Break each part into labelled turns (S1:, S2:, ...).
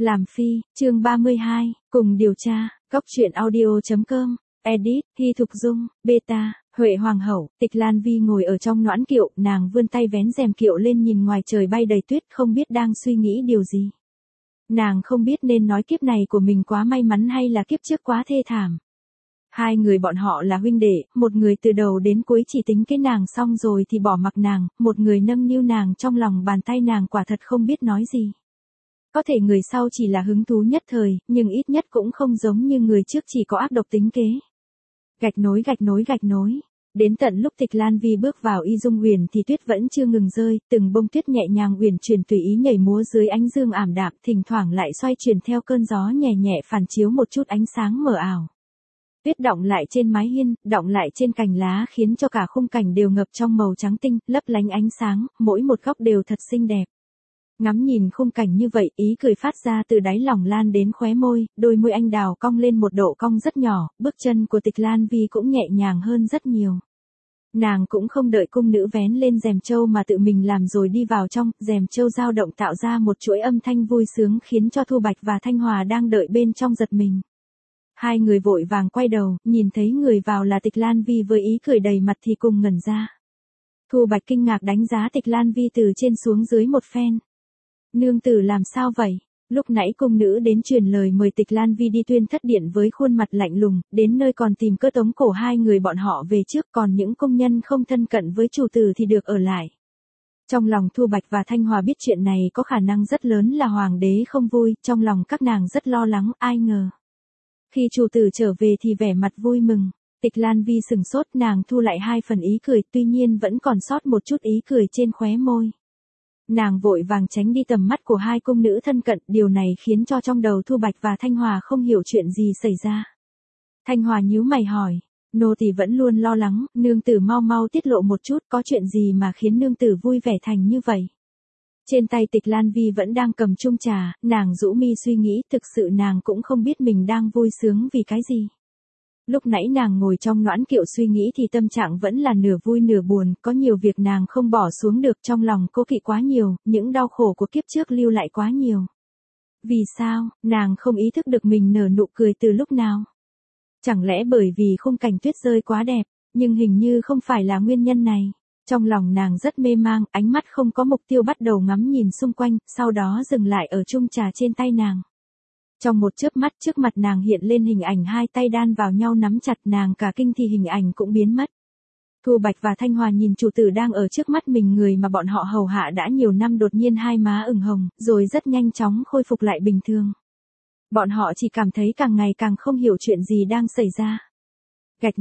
S1: Làm phi, chương 32, cùng điều tra, góc truyện audio.com, edit, Hy Thục Dung, beta, Huệ Hoàng hậu, Tịch Lan Vi ngồi ở trong noãn kiệu, nàng vươn tay vén rèm kiệu lên nhìn ngoài trời bay đầy tuyết không biết đang suy nghĩ điều gì. Nàng không biết nên nói kiếp này của mình quá may mắn hay là kiếp trước quá thê thảm. Hai người bọn họ là huynh đệ, một người từ đầu đến cuối chỉ tính cái nàng xong rồi thì bỏ mặc nàng, một người nâng niu nàng trong lòng bàn tay nàng quả thật không biết nói gì. Có thể người sau chỉ là hứng thú nhất thời, nhưng ít nhất cũng không giống như người trước chỉ có ác độc tính kế. Gạch nối. Đến tận lúc Tịch Lan Vi bước vào Y Dung Uyển thì tuyết vẫn chưa ngừng rơi, từng bông tuyết nhẹ nhàng uyển chuyển tùy ý nhảy múa dưới ánh dương ảm đạm, thỉnh thoảng lại xoay chuyển theo cơn gió nhẹ nhẹ phản chiếu một chút ánh sáng mờ ảo. Tuyết đọng lại trên mái hiên, đọng lại trên cành lá khiến cho cả khung cảnh đều ngập trong màu trắng tinh, lấp lánh ánh sáng, mỗi một góc đều thật xinh đẹp. Ngắm nhìn khung cảnh như vậy, ý cười phát ra từ đáy lòng lan đến khóe môi, đôi môi anh đào cong lên một độ cong rất nhỏ, bước chân của Tịch Lan Vi cũng nhẹ nhàng hơn rất nhiều. Nàng cũng không đợi cung nữ vén lên rèm châu mà tự mình làm rồi đi vào trong, rèm châu dao động tạo ra một chuỗi âm thanh vui sướng khiến cho Thu Bạch và Thanh Hòa đang đợi bên trong giật mình. Hai người vội vàng quay đầu, nhìn thấy người vào là Tịch Lan Vi với ý cười đầy mặt thì cùng ngẩn ra. Thu Bạch kinh ngạc đánh giá Tịch Lan Vi từ trên xuống dưới một phen. Nương tử làm sao vậy? Lúc nãy cung nữ đến truyền lời mời Tịch Lan Vi đi Tuyên Thất Điện với khuôn mặt lạnh lùng, đến nơi còn tìm cơ tống cổ hai người bọn họ về trước, còn những công nhân không thân cận với chủ tử thì được ở lại. Trong lòng Thu Bạch và Thanh Hòa biết chuyện này có khả năng rất lớn là hoàng đế không vui, trong lòng các nàng rất lo lắng, ai ngờ. Khi chủ tử trở về thì vẻ mặt vui mừng, Tịch Lan Vi sừng sốt, nàng thu lại hai phần ý cười, tuy nhiên vẫn còn sót một chút ý cười trên khóe môi. Nàng vội vàng tránh đi tầm mắt của hai cung nữ thân cận, điều này khiến cho trong đầu Thu Bạch và Thanh Hòa không hiểu chuyện gì xảy ra. Thanh Hòa nhíu mày hỏi, nô tỳ vẫn luôn lo lắng, nương tử mau mau tiết lộ một chút, có chuyện gì mà khiến nương tử vui vẻ thành như vậy. Trên tay Tịch Lan Vi vẫn đang cầm chung trà, nàng rũ mi suy nghĩ, thực sự nàng cũng không biết mình đang vui sướng vì cái gì. Lúc nãy nàng ngồi trong noãn kiệu suy nghĩ thì tâm trạng vẫn là nửa vui nửa buồn, có nhiều việc nàng không bỏ xuống được, trong lòng cố kỵ quá nhiều, những đau khổ của kiếp trước lưu lại quá nhiều. Vì sao, nàng không ý thức được mình nở nụ cười từ lúc nào? Chẳng lẽ bởi vì khung cảnh tuyết rơi quá đẹp, nhưng hình như không phải là nguyên nhân này. Trong lòng nàng rất mê mang, ánh mắt không có mục tiêu bắt đầu ngắm nhìn xung quanh, sau đó dừng lại ở chung trà trên tay nàng. Trong một chớp mắt trước mặt nàng hiện lên hình ảnh hai tay đan vào nhau nắm chặt, nàng cả kinh thì hình ảnh cũng biến mất. Thu Bạch và Thanh Hòa nhìn chủ tử đang ở trước mắt mình, người mà bọn họ hầu hạ đã nhiều năm đột nhiên hai má ửng hồng, rồi rất nhanh chóng khôi phục lại bình thường. Bọn họ chỉ cảm thấy càng ngày càng không hiểu chuyện gì đang xảy ra. Gạch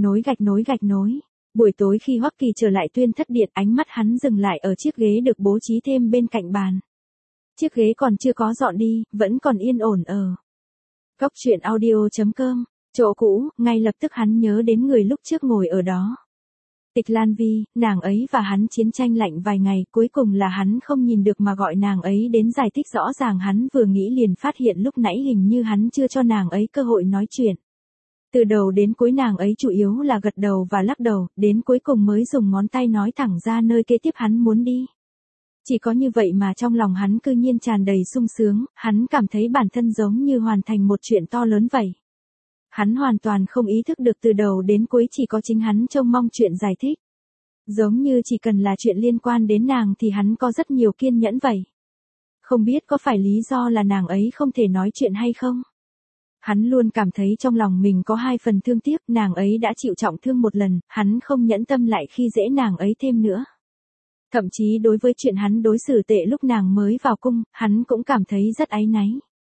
S1: nối. Buổi tối khi Hoắc Kỳ trở lại Tuyên Thất Điện, ánh mắt hắn dừng lại ở chiếc ghế được bố trí thêm bên cạnh bàn. Chiếc ghế còn chưa có dọn đi, vẫn còn yên ổn ở góc truyện audio.com, chỗ cũ, ngay lập tức hắn nhớ đến người lúc trước ngồi ở đó. Tịch Lan Vi, nàng ấy và hắn chiến tranh lạnh vài ngày, cuối cùng là hắn không nhìn được mà gọi nàng ấy đến giải thích rõ ràng, hắn vừa nghĩ liền phát hiện lúc nãy hình như hắn chưa cho nàng ấy cơ hội nói chuyện. Từ đầu đến cuối nàng ấy chủ yếu là gật đầu và lắc đầu, đến cuối cùng mới dùng ngón tay nói thẳng ra nơi kế tiếp hắn muốn đi. Chỉ có như vậy mà trong lòng hắn cư nhiên tràn đầy sung sướng, hắn cảm thấy bản thân giống như hoàn thành một chuyện to lớn vậy. Hắn hoàn toàn không ý thức được từ đầu đến cuối chỉ có chính hắn trông mong chuyện giải thích. Giống như chỉ cần là chuyện liên quan đến nàng thì hắn có rất nhiều kiên nhẫn vậy. Không biết có phải lý do là nàng ấy không thể nói chuyện hay không? Hắn luôn cảm thấy trong lòng mình có hai phần thương tiếc, nàng ấy đã chịu trọng thương một lần, hắn không nhẫn tâm lại khi dễ nàng ấy thêm nữa. Thậm chí đối với chuyện hắn đối xử tệ lúc nàng mới vào cung, hắn cũng cảm thấy rất áy náy.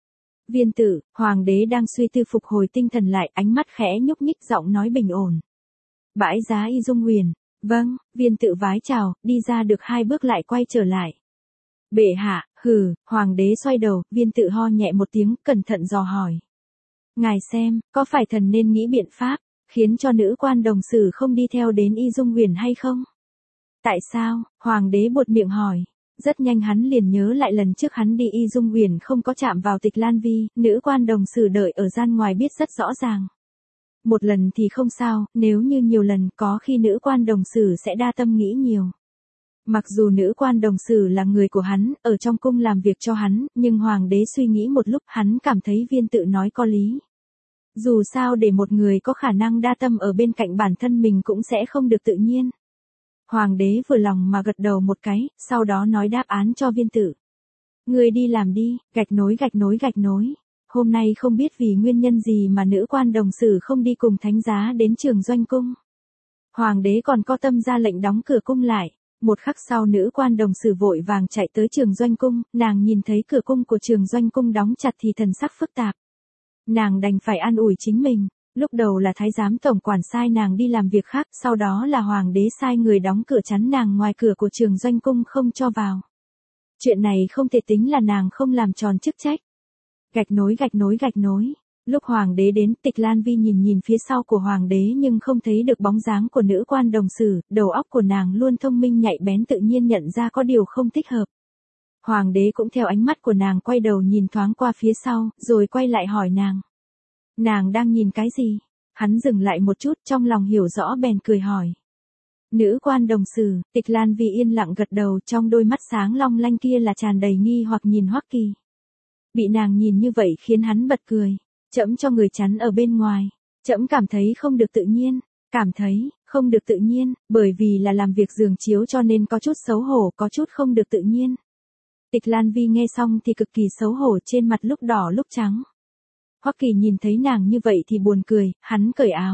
S1: Viên tử, hoàng đế đang suy tư phục hồi tinh thần lại, ánh mắt khẽ nhúc nhích, giọng nói bình ổn. Bãi giá Y Dung Uyển. Vâng, viên tự vái chào, đi ra được hai bước lại quay trở lại. Bệ hạ, hoàng đế xoay đầu, viên tự ho nhẹ một tiếng, cẩn thận dò hỏi. Ngài xem, có phải thần nên nghĩ biện pháp, khiến cho nữ quan đồng sử không đi theo đến Y Dung Uyển hay không? Tại sao? Hoàng đế buột miệng hỏi. Rất nhanh hắn liền nhớ lại lần trước hắn đi Y Dung Uyển không có chạm vào Tịch Lan Vi, nữ quan đồng sử đợi ở gian ngoài biết rất rõ ràng. Một lần thì không sao, nếu như nhiều lần có khi nữ quan đồng sử sẽ đa tâm nghĩ nhiều. Mặc dù nữ quan đồng sử là người của hắn, ở trong cung làm việc cho hắn, nhưng hoàng đế suy nghĩ một lúc hắn cảm thấy viên tự nói có lý. Dù sao để một người có khả năng đa tâm ở bên cạnh bản thân mình cũng sẽ không được tự nhiên. Hoàng đế vừa lòng mà gật đầu một cái, sau đó nói đáp án cho viên tự. Ngươi đi làm đi, gạch nối gạch nối gạch nối. Hôm nay không biết vì nguyên nhân gì mà nữ quan đồng sử không đi cùng thánh giá đến Trường Doanh cung. Hoàng đế còn có tâm ra lệnh đóng cửa cung lại. Một khắc sau nữ quan đồng sử vội vàng chạy tới Trường Doanh cung, nàng nhìn thấy cửa cung của Trường Doanh cung đóng chặt thì thần sắc phức tạp. Nàng đành phải an ủi chính mình. Lúc đầu là thái giám tổng quản sai nàng đi làm việc khác, sau đó là hoàng đế sai người đóng cửa chắn nàng ngoài cửa của Trường Doanh cung không cho vào. Chuyện này không thể tính là nàng không làm tròn chức trách. Gạch nối gạch nối gạch nối. Lúc hoàng đế đến, Tịch Lan Vi nhìn phía sau của hoàng đế nhưng không thấy được bóng dáng của nữ quan đồng sử, đầu óc của nàng luôn thông minh nhạy bén tự nhiên nhận ra có điều không thích hợp. Hoàng đế cũng theo ánh mắt của nàng quay đầu nhìn thoáng qua phía sau, rồi quay lại hỏi nàng. Nàng đang nhìn cái gì? Hắn dừng lại một chút trong lòng hiểu rõ bèn cười hỏi. Nữ quan đồng sử, Tịch Lan Vi yên lặng gật đầu trong đôi mắt sáng long lanh kia là tràn đầy nghi hoặc nhìn Hoắc Kỳ. Bị nàng nhìn như vậy khiến hắn bật cười. Trẫm cho người chắn ở bên ngoài. Trẫm cảm thấy không được tự nhiên. Cảm thấy, không được tự nhiên, bởi vì là làm việc giường chiếu cho nên có chút xấu hổ, có chút không được tự nhiên. Tịch Lan Vi nghe xong thì cực kỳ xấu hổ trên mặt lúc đỏ lúc trắng. Hoắc Kỳ nhìn thấy nàng như vậy thì buồn cười, hắn cởi áo.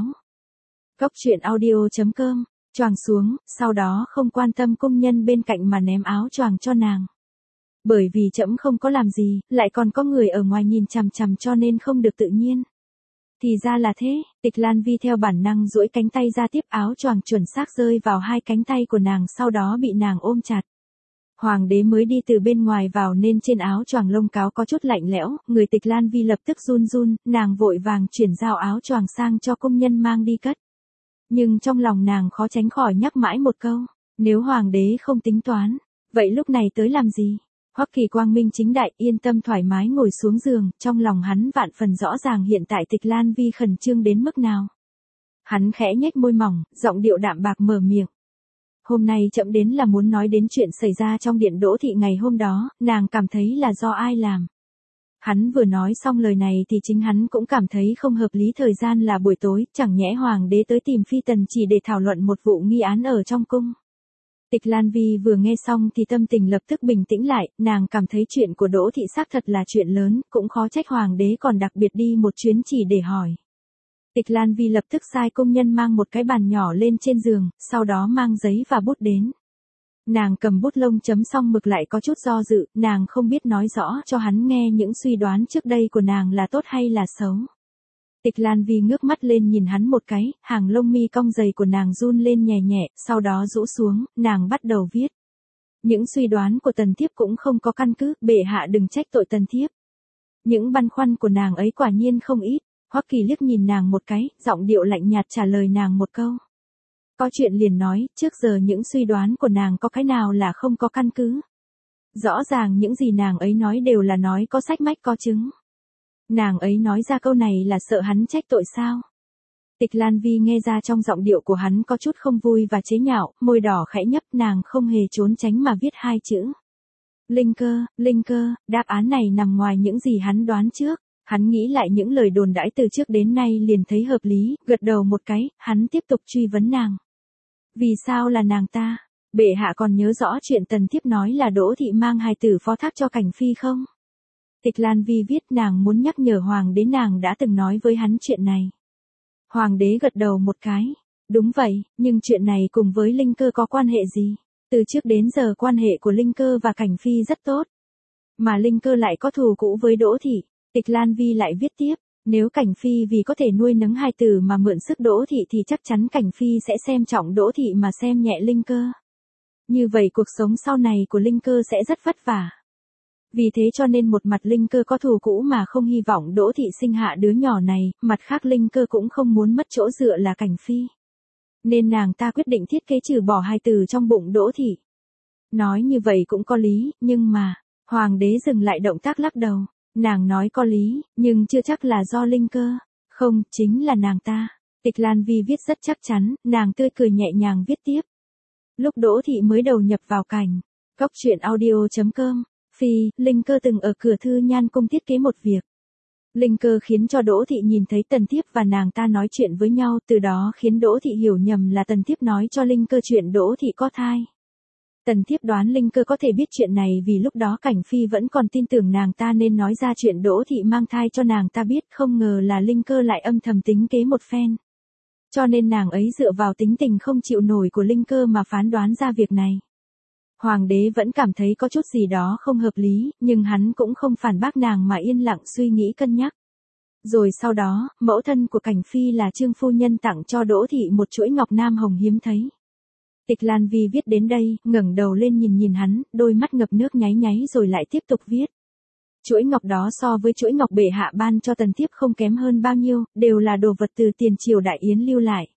S1: Góc truyện audio.com, choàng xuống, sau đó không quan tâm cung nhân bên cạnh mà ném áo choàng cho nàng. Bởi vì trẫm không có làm gì, lại còn có người ở ngoài nhìn chằm chằm cho nên không được tự nhiên. Thì ra là thế, Tịch Lan Vi theo bản năng duỗi cánh tay ra tiếp áo choàng chuẩn xác rơi vào hai cánh tay của nàng sau đó bị nàng ôm chặt. Hoàng đế mới đi từ bên ngoài vào nên trên áo choàng lông cáo có chút lạnh lẽo, người Tịch Lan Vi lập tức run run, nàng vội vàng chuyển giao áo choàng sang cho công nhân mang đi cất. Nhưng trong lòng nàng khó tránh khỏi nhắc mãi một câu, nếu hoàng đế không tính toán, vậy lúc này tới làm gì? Hoắc Kỳ quang minh chính đại yên tâm thoải mái ngồi xuống giường, trong lòng hắn vạn phần rõ ràng hiện tại Tịch Lan Vi khẩn trương đến mức nào. Hắn khẽ nhếch môi mỏng, giọng điệu đạm bạc mở miệng. Hôm nay trẫm đến là muốn nói đến chuyện xảy ra trong điện Đỗ thị ngày hôm đó, nàng cảm thấy là do ai làm. Hắn vừa nói xong lời này thì chính hắn cũng cảm thấy không hợp lý, thời gian là buổi tối, chẳng nhẽ hoàng đế tới tìm phi tần chỉ để thảo luận một vụ nghi án ở trong cung. Tịch Lan Vi vừa nghe xong thì tâm tình lập tức bình tĩnh lại, nàng cảm thấy chuyện của Đỗ thị xác thật là chuyện lớn, cũng khó trách hoàng đế còn đặc biệt đi một chuyến chỉ để hỏi. Tịch Lan Vi lập tức sai công nhân mang một cái bàn nhỏ lên trên giường, sau đó mang giấy và bút đến. Nàng cầm bút lông chấm xong mực lại có chút do dự, nàng không biết nói rõ cho hắn nghe những suy đoán trước đây của nàng là tốt hay là xấu. Tịch Lan Vi ngước mắt lên nhìn hắn một cái, hàng lông mi cong dày của nàng run lên nhẹ nhẹ, sau đó rũ xuống, nàng bắt đầu viết. Những suy đoán của Tần Thiếp cũng không có căn cứ, bệ hạ đừng trách tội Tần Thiếp. Những băn khoăn của nàng ấy quả nhiên không ít. Hoắc Kỳ liếc nhìn nàng một cái, giọng điệu lạnh nhạt trả lời nàng một câu. Có chuyện liền nói, trước giờ những suy đoán của nàng có cái nào là không có căn cứ. Rõ ràng những gì nàng ấy nói đều là nói có sách mách có chứng. Nàng ấy nói ra câu này là sợ hắn trách tội sao? Tịch Lan Vi nghe ra trong giọng điệu của hắn có chút không vui và chế nhạo, môi đỏ khẽ nhấp, nàng không hề trốn tránh mà viết hai chữ. Linh cơ, đáp án này nằm ngoài những gì hắn đoán trước. Hắn nghĩ lại những lời đồn đãi từ trước đến nay liền thấy hợp lý, gật đầu một cái, hắn tiếp tục truy vấn nàng. Vì sao là nàng ta? Bệ hạ còn nhớ rõ chuyện Tần Thiếp nói là Đỗ thị mang hài tử phó thác cho Cảnh Phi không? Tịch Lan Vi viết nàng muốn nhắc nhở hoàng đế nàng đã từng nói với hắn chuyện này. Hoàng đế gật đầu một cái. Đúng vậy, nhưng chuyện này cùng với Linh Cơ có quan hệ gì? Từ trước đến giờ quan hệ của Linh Cơ và Cảnh Phi rất tốt. Mà Linh Cơ lại có thù cũ với Đỗ thị. Tịch Lan Vi lại viết tiếp, nếu Cảnh Phi vì có thể nuôi nấng hài tử mà mượn sức Đỗ thị thì chắc chắn Cảnh Phi sẽ xem trọng Đỗ thị mà xem nhẹ Linh Cơ. Như vậy cuộc sống sau này của Linh Cơ sẽ rất vất vả. Vì thế cho nên một mặt Linh Cơ có thù cũ mà không hy vọng Đỗ thị sinh hạ đứa nhỏ này, mặt khác Linh Cơ cũng không muốn mất chỗ dựa là Cảnh Phi. Nên nàng ta quyết định thiết kế trừ bỏ hài tử trong bụng Đỗ thị. Nói như vậy cũng có lý, nhưng mà, hoàng đế dừng lại động tác lắc đầu. Nàng nói có lý, nhưng chưa chắc là do Linh Cơ. Không, chính là nàng ta. Tịch Lan Vi viết rất chắc chắn, nàng tươi cười nhẹ nhàng viết tiếp. Lúc Đỗ Thị mới đầu nhập vào cảnh. Góc truyện audio.com. Phi, Linh Cơ từng ở cửa Thư Nhan Cung thiết kế một việc. Linh Cơ khiến cho Đỗ Thị nhìn thấy Tần Thiếp và nàng ta nói chuyện với nhau, từ đó khiến Đỗ Thị hiểu nhầm là Tần Thiếp nói cho Linh Cơ chuyện Đỗ Thị có thai. Tần Thiếp đoán Linh Cơ có thể biết chuyện này vì lúc đó Cảnh Phi vẫn còn tin tưởng nàng ta nên nói ra chuyện Đỗ Thị mang thai cho nàng ta biết, không ngờ là Linh Cơ lại âm thầm tính kế một phen. Cho nên nàng ấy dựa vào tính tình không chịu nổi của Linh Cơ mà phán đoán ra việc này. Hoàng đế vẫn cảm thấy có chút gì đó không hợp lý, nhưng hắn cũng không phản bác nàng mà yên lặng suy nghĩ cân nhắc. Rồi sau đó, mẫu thân của Cảnh Phi là Trương phu nhân tặng cho Đỗ Thị một chuỗi ngọc nam hồng hiếm thấy. Tịch Lan Vi viết đến đây, ngẩng đầu lên nhìn hắn, đôi mắt ngập nước nháy nháy rồi lại tiếp tục viết. Chuỗi ngọc đó so với chuỗi ngọc bệ hạ ban cho Tần Thiếp không kém hơn bao nhiêu, đều là đồ vật từ tiền triều Đại Yến lưu lại.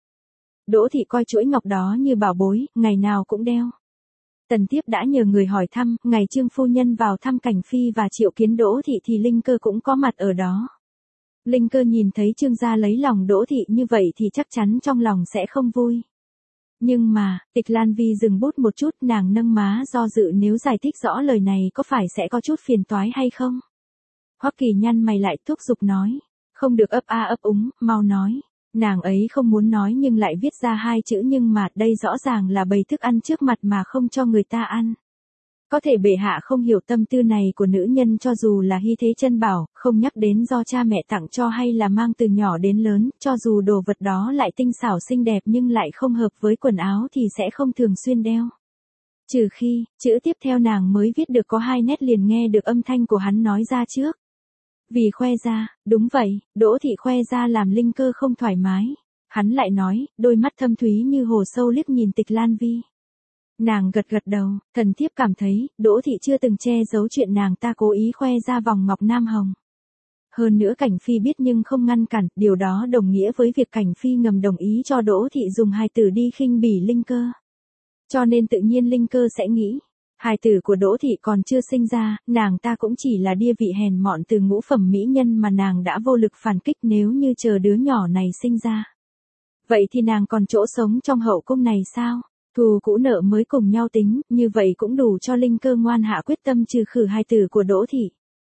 S1: Đỗ Thị coi chuỗi ngọc đó như bảo bối, ngày nào cũng đeo. Tần Thiếp đã nhờ người hỏi thăm, ngày Trương phu nhân vào thăm Cảnh Phi và triệu kiến Đỗ Thị thì Linh Cơ cũng có mặt ở đó. Linh Cơ nhìn thấy Trương gia lấy lòng Đỗ Thị như vậy thì chắc chắn trong lòng sẽ không vui. Nhưng mà, Tịch Lan Vi dừng bút một chút, nàng nâng má do dự nếu giải thích rõ lời này có phải sẽ có chút phiền toái hay không. Hoắc Kỳ nhăn mày lại thúc giục nói. Không được ấp a ấp úng, mau nói. Nàng ấy không muốn nói nhưng lại viết ra hai chữ nhưng mà đây rõ ràng là bày thức ăn trước mặt mà không cho người ta ăn. Có thể bệ hạ không hiểu tâm tư này của nữ nhân cho dù là hy thế chân bảo, không nhắc đến do cha mẹ tặng cho hay là mang từ nhỏ đến lớn, cho dù đồ vật đó lại tinh xảo xinh đẹp nhưng lại không hợp với quần áo thì sẽ không thường xuyên đeo. Trừ khi, chữ tiếp theo nàng mới viết được có 2 nét liền nghe được âm thanh của hắn nói ra trước. Vì khoe ra, đúng vậy, Đỗ Thị khoe ra làm Linh Cơ không thoải mái. Hắn lại nói, đôi mắt thâm thúy như hồ sâu liếc nhìn Tịch Lan Vi. Nàng gật gật đầu, Thần Thiếp cảm thấy, Đỗ Thị chưa từng che giấu chuyện nàng ta cố ý khoe ra vòng ngọc nam hồng. Hơn nữa Cảnh Phi biết nhưng không ngăn cản, điều đó đồng nghĩa với việc Cảnh Phi ngầm đồng ý cho Đỗ Thị dùng hài tử đi khinh bỉ Linh Cơ. Cho nên tự nhiên Linh Cơ sẽ nghĩ, hài tử của Đỗ Thị còn chưa sinh ra, nàng ta cũng chỉ là địa vị hèn mọn từ ngũ phẩm mỹ nhân mà nàng đã vô lực phản kích nếu như chờ đứa nhỏ này sinh ra. Vậy thì nàng còn chỗ sống trong hậu cung này sao? Thù cũ nợ mới cùng nhau tính, như vậy cũng đủ cho Linh Cơ ngoan hạ quyết tâm trừ khử hài tử của Đỗ Thị.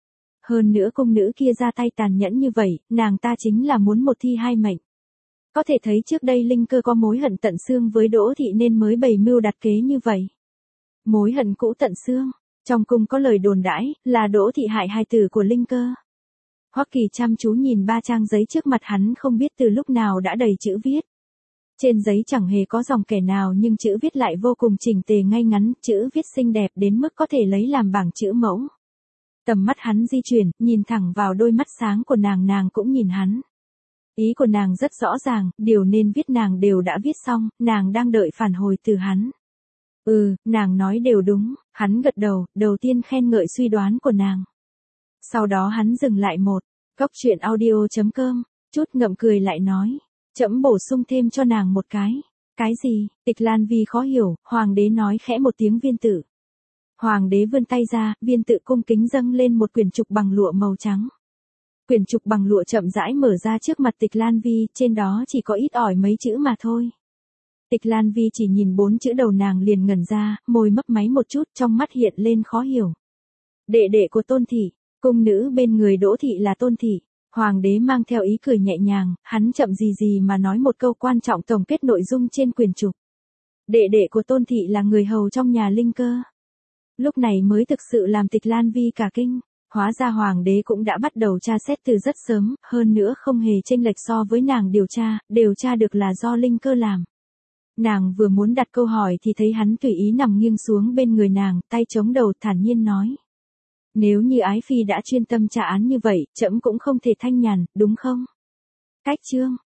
S1: Hơn nữa cung nữ kia ra tay tàn nhẫn như vậy, nàng ta chính là muốn một thi hai mệnh. Có thể thấy trước đây Linh Cơ có mối hận tận xương với Đỗ Thị nên mới bày mưu đặt kế như vậy. Mối hận cũ tận xương, trong cung có lời đồn đãi là Đỗ Thị hại hài tử của Linh Cơ. Hoắc Kỳ chăm chú nhìn 3 trang giấy trước mặt hắn không biết từ lúc nào đã đầy chữ viết. Trên giấy chẳng hề có dòng kẻ nào nhưng chữ viết lại vô cùng chỉnh tề ngay ngắn, chữ viết xinh đẹp đến mức có thể lấy làm bảng chữ mẫu. Tầm mắt hắn di chuyển, nhìn thẳng vào đôi mắt sáng của nàng cũng nhìn hắn. Ý của nàng rất rõ ràng, điều nên viết nàng đều đã viết xong, nàng đang đợi phản hồi từ hắn. Nàng nói đều đúng, hắn gật đầu, đầu tiên khen ngợi suy đoán của nàng. Sau đó hắn dừng lại một, góc truyện audio.com, chút ngậm cười lại nói. Trẫm bổ sung thêm cho nàng một cái. Cái gì? Tịch Lan Vi khó hiểu, hoàng đế nói khẽ một tiếng viên tự. Hoàng đế vươn tay ra, viên tự cung kính dâng lên một quyển trục bằng lụa màu trắng. Quyển trục bằng lụa chậm rãi mở ra trước mặt Tịch Lan Vi, trên đó chỉ có ít ỏi mấy chữ mà thôi. Tịch Lan Vi chỉ nhìn 4 chữ đầu nàng liền ngẩn ra, môi mấp máy một chút, trong mắt hiện lên khó hiểu. Đệ đệ của Tôn Thị, cung nữ bên người Đỗ Thị là Tôn Thị. Hoàng đế mang theo ý cười nhẹ nhàng, hắn chậm gì mà nói một câu quan trọng tổng kết nội dung trên quyển trục. Đệ đệ của Tôn Thị là người hầu trong nhà Linh Cơ. Lúc này mới thực sự làm Tịch Lan Vi cả kinh. Hóa ra hoàng đế cũng đã bắt đầu tra xét từ rất sớm, hơn nữa không hề chênh lệch so với nàng điều tra được là do Linh Cơ làm. Nàng vừa muốn đặt câu hỏi thì thấy hắn tùy ý nằm nghiêng xuống bên người nàng, tay chống đầu thản nhiên nói. Nếu như Ái Phi đã chuyên tâm tra án như vậy, trẫm cũng không thể thanh nhàn, đúng không? Cách chương.